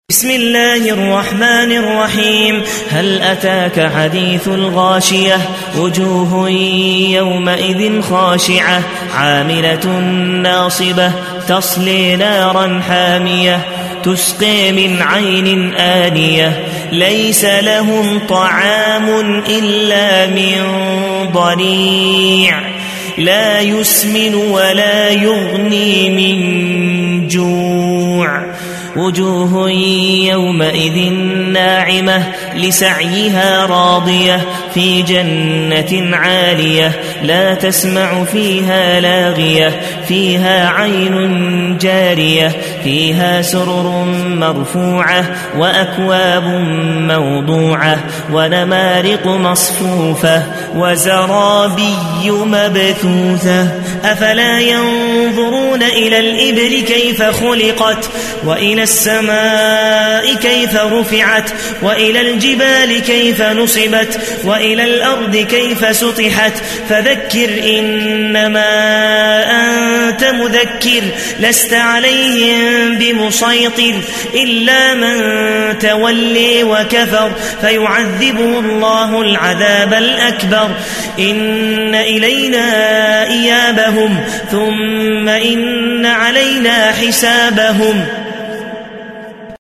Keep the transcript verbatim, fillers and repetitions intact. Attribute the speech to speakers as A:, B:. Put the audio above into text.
A: بسم الله الرحمن الرحيم. هل أتاك حديث الغاشية؟ وجوه يومئذ خاشعة عاملة ناصبة تصلي نارا حامية تسقي من عين آنية ليس لهم طعام إلا من ضريع لا يسمن ولا يغني من جوع. وجوه يومئذ ناعمة لسعيها راضية في جنة عالية لا تسمع فيها لاغية فيها عين جارية فيها سرر مرفوعة وأكواب موضوعة ونمارق مصفوفة وزرابي مبثوثة. أفلا ينظرون إلى الإبل كيف خلقت وإلى السماء كيف رفعت وإلى الجبال كيف نصبت وإلى الأرض كيف سطحت. فذكر إنما أنت مذكر لست عليهم بمسيطر إلا من تولي وكفر فيعذبه الله العذاب الأكبر. إن إلينا إيابهم ثم إن علينا حسابهم.